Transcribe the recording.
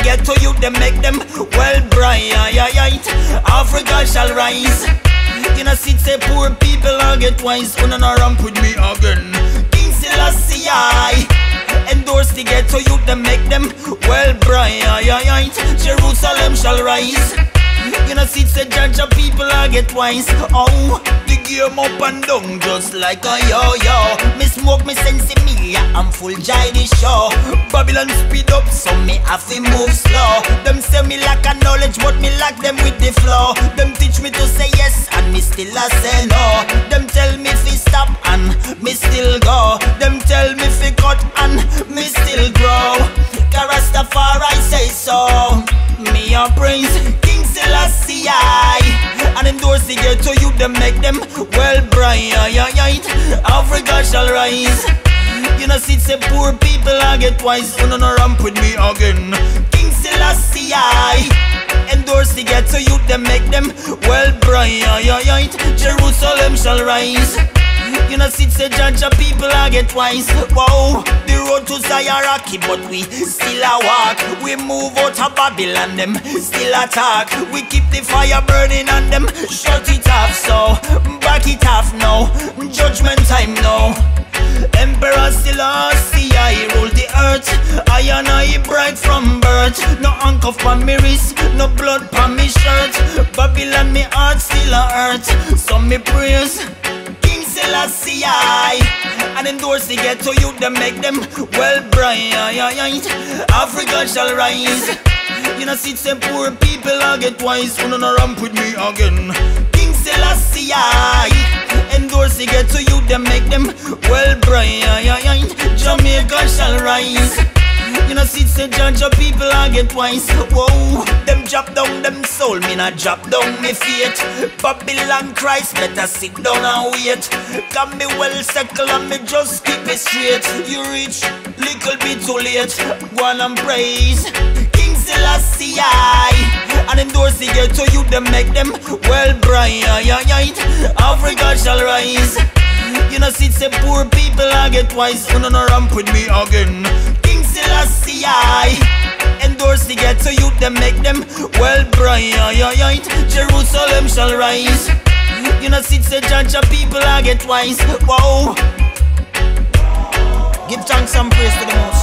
get to you, them make them well bright. Africa shall rise. You know, see, say poor people all get wise. When no ramp with me again. King Selassie, endorse to get to you, them make them well bright. Jerusalem shall rise. You know, see, say judge of people all get wise. Oh, the game up and down just like a yo-yo. Me smoke, me sense me, I'm full joy this show. Babylon speed up, so me have to move slow. Them say me lack a knowledge, but me lack them with the flow. Them teach me to say yes, and me still a say no. Them tell me fi stop, and me still go. Them tell me fi cut, and me still grow. Rastafari say so. Me a praise King Selassie, and endorse the get to you, them make them well bright. Africa shall rise. You know, see, say poor people I get wise. No ramp with me again. King Selassie, endorse the get to you, them make them well bright. Jerusalem shall rise. You know, see, say judge of people I get wise. Wow, the road to Zion rocky, but we still a walk. We move out of Babylon, them still attack. We keep the fire burning and them shut it off. So back it off now, judgment time now. Emperor Selassie, I rule the earth. I and I bright from birth. No handcuff on me wrist, no blood on me shirt. Babylon, me heart still a hurt. So me praise King Selassie, and endorse the get to you, them make them well bright. Africa shall rise. You know, see, say poor people I get wise. No ramp with me again. King Selassie, endorse the get to you, them make them well bright. Jamaica shall rise. You know, see, say judge of people I get wise. Whoa, them drop down them soul, me not drop down me fate. Babylon Christ, better sit down and wait. Can me well settle and me just keep it straight. You reach little bit too late. Go on and praise King Selassie, and endorse the get to you, them make them well bright. Africa shall rise. You know, see, say poor people I get wise. No ramp with me again. King Selassie, endorse the get to you, them make them well bright. Jerusalem shall rise. You know, see, say judge of people I get wise. Wow. Give thanks and praise to the Most